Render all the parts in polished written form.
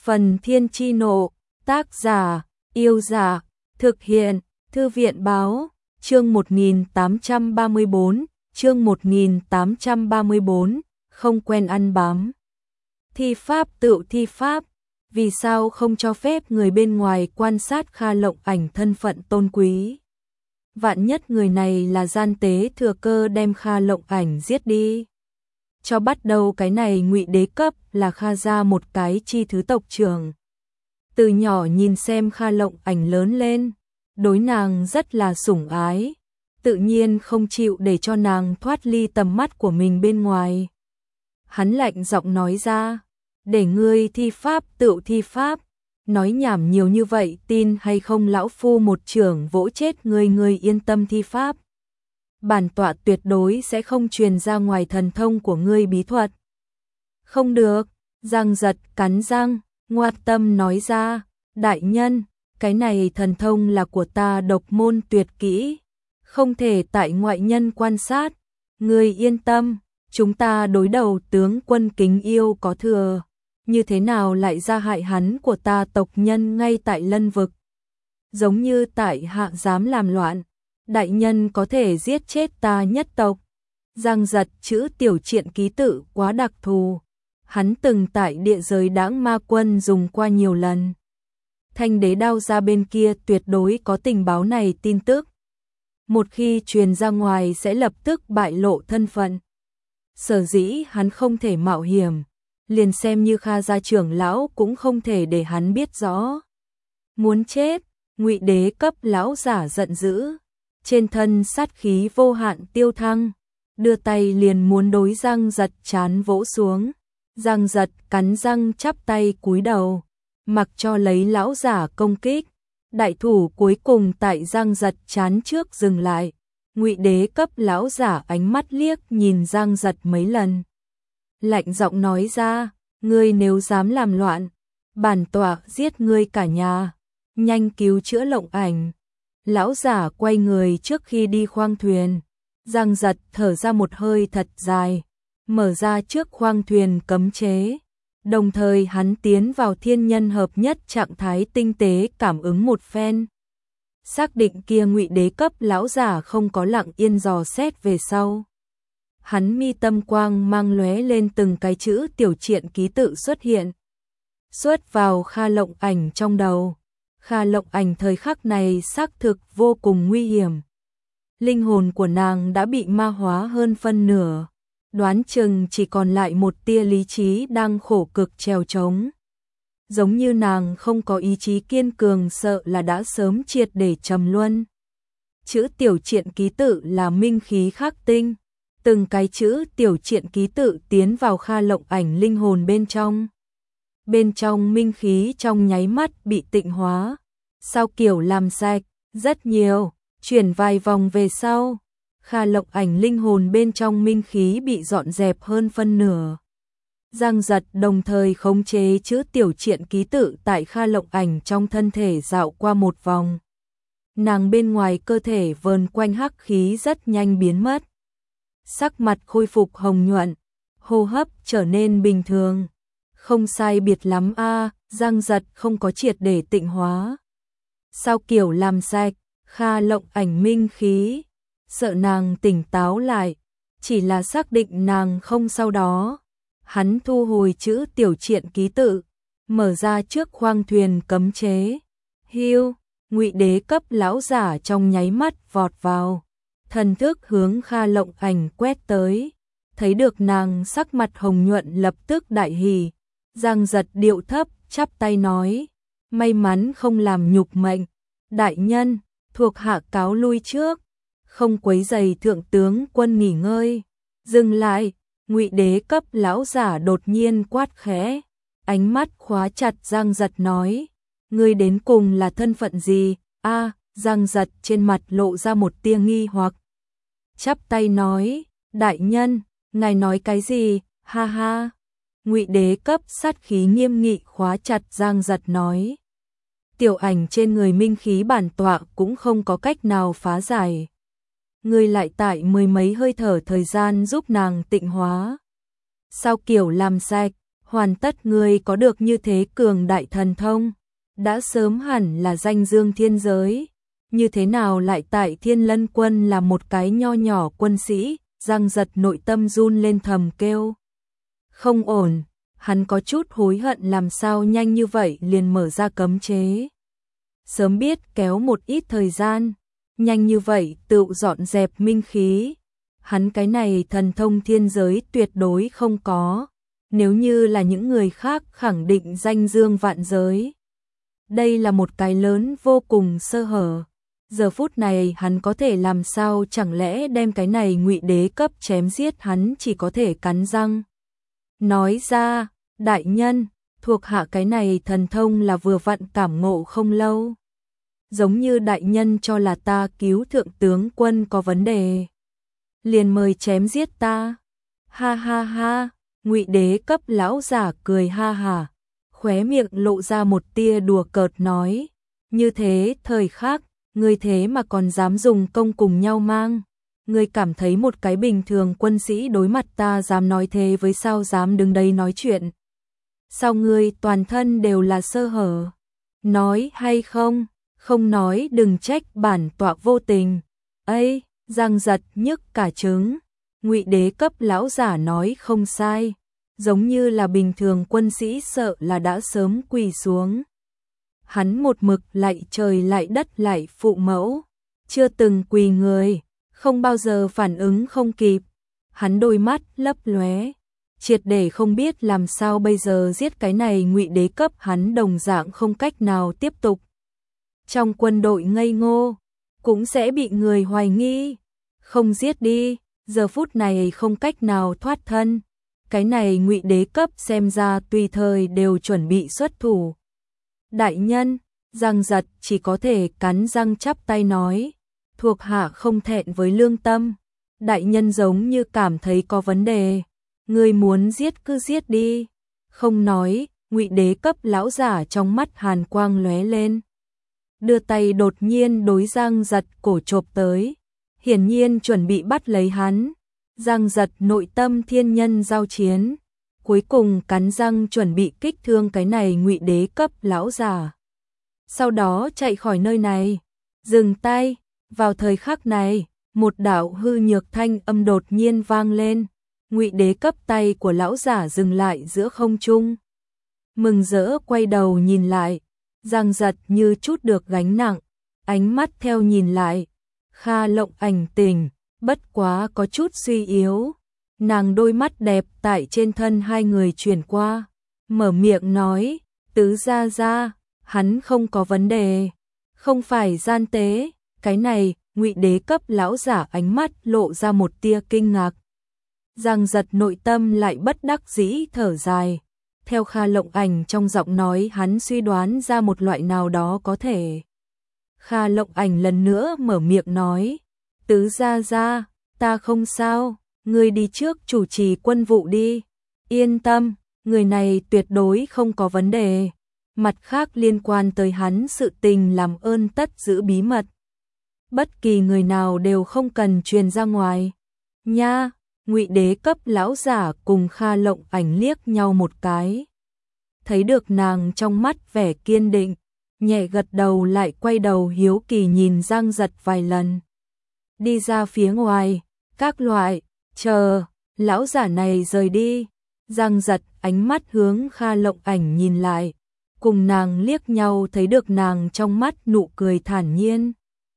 Phần Thiên Chi Nộ, tác giả, Yêu Dạ, thực hiện, Thư viện Báo, chương 1834, chương 1834, không quen ăn bám. Thi pháp tự thi pháp, vì sao không cho phép người bên ngoài quan sát Kha Lộng Ảnh thân phận tôn quý? Vạn nhất người này là gian tế thừa cơ đem Kha Lộng Ảnh giết đi. Cho bắt đầu cái này Ngụy Đế cấp là Kha gia một cái chi thứ tộc trưởng. Từ nhỏ nhìn xem Kha Lộng Ảnh lớn lên, đối nàng rất là sủng ái, tự nhiên không chịu để cho nàng thoát ly tầm mắt của mình bên ngoài. Hắn lạnh giọng nói ra, để ngươi thi pháp tự thi pháp, nói nhảm nhiều như vậy tin hay không lão phu một chưởng vỗ chết ngươi, ngươi yên tâm thi pháp. Bản tọa tuyệt đối sẽ không truyền ra ngoài thần thông của ngươi bí thuật. Không được, Giang Giật cắn răng, ngoan tâm nói ra, đại nhân, cái này thần thông là của ta độc môn tuyệt kỹ, không thể tại ngoại nhân quan sát, ngươi yên tâm, chúng ta đối đầu tướng quân Kính Yêu có thừa, như thế nào lại ra hại hắn của ta tộc nhân ngay tại Lân Vực. Giống như tại hạ dám làm loạn, đại nhân có thể giết chết ta nhất tộc. Giang Giật chữ tiểu triện ký tự quá đặc thù, hắn từng tại địa giới Đãng Ma Quân dùng qua nhiều lần. Thanh đế đao ra bên kia tuyệt đối có tình báo này tin tức. Một khi truyền ra ngoài sẽ lập tức bại lộ thân phận. Sở dĩ hắn không thể mạo hiểm, liền xem như Kha gia trưởng lão cũng không thể để hắn biết rõ. Muốn chết, Ngụy Đế cấp lão giả giận dữ, trên thân sát khí vô hạn tiêu thăng, đưa tay liền muốn đối Giang Giật chán vỗ xuống. Giang Giật cắn răng chắp tay cúi đầu, mặc cho lấy lão giả công kích. Đại thủ cuối cùng tại Giang Giật chán trước dừng lại. Ngụy Đế cấp lão giả ánh mắt liếc nhìn Giang Giật mấy lần, lạnh giọng nói ra, ngươi nếu dám làm loạn, bản tọa giết ngươi cả nhà, nhanh cứu chữa Lộng Ảnh. Lão giả quay người trước khi đi khoang thuyền. Giang Giật thở ra một hơi thật dài, mở ra trước khoang thuyền cấm chế. Đồng thời hắn tiến vào thiên nhân hợp nhất trạng thái tinh tế cảm ứng một phen. Xác định kia Ngụy Đế cấp lão giả không có lặng yên dò xét về sau. Hắn mi tâm quang mang lóe lên từng cái chữ tiểu triện ký tự xuất hiện. Xuất vào Kha Lộng Ảnh trong đầu. Kha Lộng Ảnh thời khắc này xác thực vô cùng nguy hiểm. Linh hồn của nàng đã bị ma hóa hơn phân nửa, đoán chừng chỉ còn lại một tia lý trí đang khổ cực trèo trống. Giống như nàng không có ý chí kiên cường, sợ là đã sớm triệt để trầm luân. Chữ tiểu triện ký tự là minh khí khắc tinh, từng cái chữ tiểu triện ký tự tiến vào Kha Lộng Ảnh linh hồn bên trong. Bên trong minh khí trong nháy mắt bị tịnh hóa, sao kiểu làm sạch, rất nhiều, chuyển vài vòng về sau, Kha Lộng Ảnh linh hồn bên trong minh khí bị dọn dẹp hơn phân nửa. Giang Giật đồng thời khống chế chữ tiểu triện ký tự tại Kha Lộng Ảnh trong thân thể dạo qua một vòng. Nàng bên ngoài cơ thể vờn quanh hắc khí rất nhanh biến mất. Sắc mặt khôi phục hồng nhuận, hô hấp trở nên bình thường. Không sai biệt lắm a, Giang Giật không có triệt để tịnh hóa. Sao kiểu làm sạch, Kha Lộng Ảnh minh khí, sợ nàng tỉnh táo lại, chỉ là xác định nàng không sau đó. Hắn thu hồi chữ tiểu triện ký tự, mở ra trước khoang thuyền cấm chế. Hiu, Ngụy Đế cấp lão giả trong nháy mắt vọt vào, thần thức hướng Kha Lộng Ảnh quét tới, thấy được nàng sắc mặt hồng nhuận lập tức đại hỉ. Giang Giật điệu thấp chắp tay nói, may mắn không làm nhục mệnh, đại nhân, thuộc hạ cáo lui trước, không quấy rầy thượng tướng quân nghỉ ngơi. Dừng lại, Ngụy Đế cấp lão giả đột nhiên quát khẽ, ánh mắt khóa chặt Giang Giật nói, ngươi đến cùng là thân phận gì? A, Giang Giật trên mặt lộ ra một tia nghi hoặc, chắp tay nói, đại nhân, ngài nói cái gì? Ha ha. Ngụy Đế cấp sát khí nghiêm nghị khóa chặt Giang Giật nói, tiểu ảnh trên người minh khí bản tọa cũng không có cách nào phá giải. Ngươi lại tại mười mấy hơi thở thời gian giúp nàng tịnh hóa. Sao kiểu làm sạch, hoàn tất ngươi có được như thế cường đại thần thông, đã sớm hẳn là danh dương thiên giới, như thế nào lại tại Thiên Lân Quân là một cái nho nhỏ quân sĩ, Giang Giật nội tâm run lên thầm kêu. Không ổn, hắn có chút hối hận làm sao nhanh như vậy liền mở ra cấm chế. Sớm biết kéo một ít thời gian, nhanh như vậy tự dọn dẹp minh khí. Hắn cái này thần thông thiên giới tuyệt đối không có, nếu như là những người khác khẳng định danh dương vạn giới. Đây là một cái lớn vô cùng sơ hở. Giờ phút này hắn có thể làm sao chẳng lẽ đem cái này Ngụy Đế cấp chém giết, hắn chỉ có thể cắn răng. Nói ra, đại nhân, thuộc hạ cái này thần thông là vừa vặn cảm ngộ không lâu. Giống như đại nhân cho là ta cứu thượng tướng quân có vấn đề, liền mời chém giết ta. Ha ha ha, Ngụy Đế cấp lão giả cười ha hả, khóe miệng lộ ra một tia đùa cợt nói, như thế thời khắc, ngươi thế mà còn dám dùng công cùng nhau mang. Ngươi cảm thấy một cái bình thường quân sĩ đối mặt ta dám nói thế với sao dám đứng đây nói chuyện. Sao ngươi toàn thân đều là sơ hở? Nói hay không? Không nói đừng trách bản tọa vô tình. Ây, Giang Giật nhức cả trứng. Ngụy Đế cấp lão giả nói không sai. Giống như là bình thường quân sĩ sợ là đã sớm quỳ xuống. Hắn một mực lạy trời lạy đất lạy phụ mẫu. Chưa từng quỳ người. Không bao giờ phản ứng không kịp. Hắn đôi mắt lấp lóe, triệt để không biết làm sao bây giờ giết cái này Ngụy Đế cấp, hắn đồng dạng không cách nào tiếp tục. Trong quân đội ngây ngô, cũng sẽ bị người hoài nghi. Không giết đi, giờ phút này không cách nào thoát thân. Cái này Ngụy Đế cấp xem ra tùy thời đều chuẩn bị xuất thủ. Đại nhân, Giang Giật chỉ có thể cắn răng chắp tay nói, thuộc hạ không thẹn với lương tâm. Đại nhân giống như cảm thấy có vấn đề, ngươi muốn giết cứ giết đi. Không nói, Ngụy Đế cấp lão giả trong mắt hàn quang lóe lên, đưa tay đột nhiên đối Giang Giật cổ chộp tới, hiển nhiên chuẩn bị bắt lấy hắn. Giang Giật nội tâm thiên nhân giao chiến, cuối cùng cắn răng chuẩn bị kích thương cái này Ngụy Đế cấp lão giả, sau đó chạy khỏi nơi này. Dừng tay. Vào thời khắc này, một đạo hư nhược thanh âm đột nhiên vang lên. Ngụy Đế cấp tay của lão giả dừng lại giữa không trung. Mừng rỡ quay đầu nhìn lại, Giang Giật như chút được gánh nặng, ánh mắt theo nhìn lại. Kha Lộng Ảnh tỉnh, bất quá có chút suy yếu. Nàng đôi mắt đẹp tại trên thân hai người chuyển qua, mở miệng nói, tứ gia gia, hắn không có vấn đề, không phải gian tế. Cái này, Ngụy Đế cấp lão giả ánh mắt lộ ra một tia kinh ngạc. Giang Giật nội tâm lại bất đắc dĩ thở dài. Theo Kha Lộng Ảnh trong giọng nói hắn suy đoán ra một loại nào đó có thể. Kha Lộng Ảnh lần nữa mở miệng nói, tứ gia gia, ta không sao, ngươi đi trước chủ trì quân vụ đi. Yên tâm, người này tuyệt đối không có vấn đề. Mặt khác liên quan tới hắn sự tình làm ơn tất giữ bí mật. Bất kỳ người nào đều không cần truyền ra ngoài. Nha, Ngụy Đế cấp lão giả cùng Kha Lộng Ảnh liếc nhau một cái. Thấy được nàng trong mắt vẻ kiên định, nhẹ gật đầu lại quay đầu hiếu kỳ nhìn Giang Giật vài lần. Đi ra phía ngoài, các loại, chờ, lão giả này rời đi. Giang Giật ánh mắt hướng Kha Lộng Ảnh nhìn lại, cùng nàng liếc nhau thấy được nàng trong mắt nụ cười thản nhiên.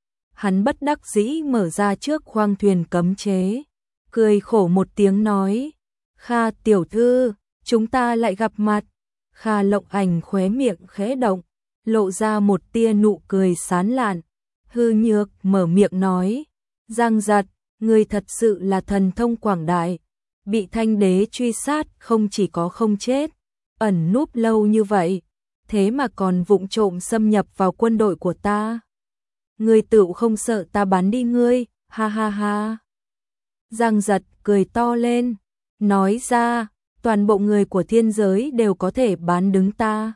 Hắn bất đắc dĩ mở ra trước khoang thuyền cấm chế, cười khổ một tiếng nói, Kha tiểu thư, chúng ta lại gặp mặt. Kha Lộng Ảnh khóe miệng khẽ động, lộ ra một tia nụ cười sán lạn, hư nhược mở miệng nói, Giang Giật, ngươi thật sự là thần thông quảng đại, bị Thanh Đế truy sát không chỉ có không chết, ẩn núp lâu như vậy, thế mà còn vụng trộm xâm nhập vào quân đội của ta. Ngươi tựu không sợ ta bán đi ngươi, ha ha ha. Giang Giật cười to lên, nói ra, toàn bộ người của thiên giới đều có thể bán đứng ta.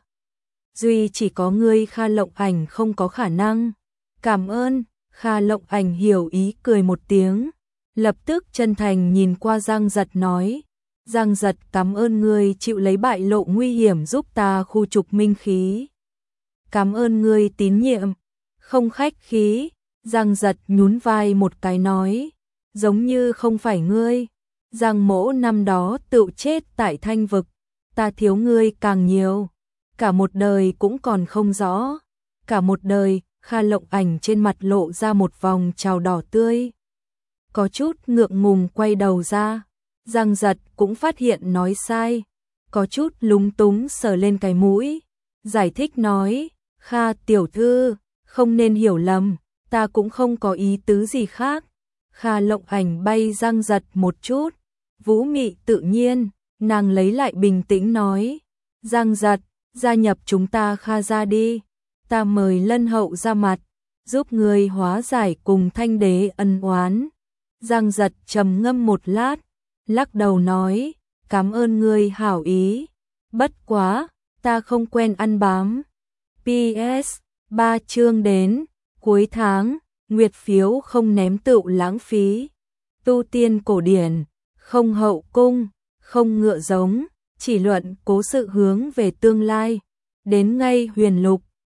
Duy chỉ có ngươi Kha Lộng Ảnh không có khả năng. Cảm ơn. Kha Lộng Ảnh hiểu ý cười một tiếng, lập tức chân thành nhìn qua Giang Giật nói, Giang Giật cảm ơn ngươi chịu lấy bại lộ nguy hiểm giúp ta khu trục minh khí. Cảm ơn ngươi tín nhiệm, không khách khí. Giang Giật nhún vai một cái nói, giống như không phải ngươi. Giang Mỗ năm đó tự chết tại Thanh Vực, ta thiếu ngươi càng nhiều. Cả một đời cũng còn không rõ. Cả một đời, Kha Lộng Ảnh trên mặt lộ ra một vòng trào đỏ tươi. Có chút ngượng ngùng quay đầu ra. Giang Giật cũng phát hiện nói sai. Có chút lúng túng sờ lên cái mũi. Giải thích nói, Kha tiểu thư, không nên hiểu lầm, ta cũng không có ý tứ gì khác. Kha Lộng Ảnh bay Giang Giật một chút. Vũ mị tự nhiên, nàng lấy lại bình tĩnh nói, Giang Giật, gia nhập chúng ta Kha gia đi. Ta mời Lân hậu ra mặt, giúp người hóa giải cùng Thanh đế ân oán. Giang Giật trầm ngâm một lát, lắc đầu nói, cảm ơn ngươi hảo ý. Bất quá, ta không quen ăn bám. PS, 3 chương đến, cuối tháng, nguyệt phiếu không ném tựu lãng phí. Tu tiên cổ điển, không hậu cung, không ngựa giống, chỉ luận cố sự hướng về tương lai. Đến ngay huyền lục,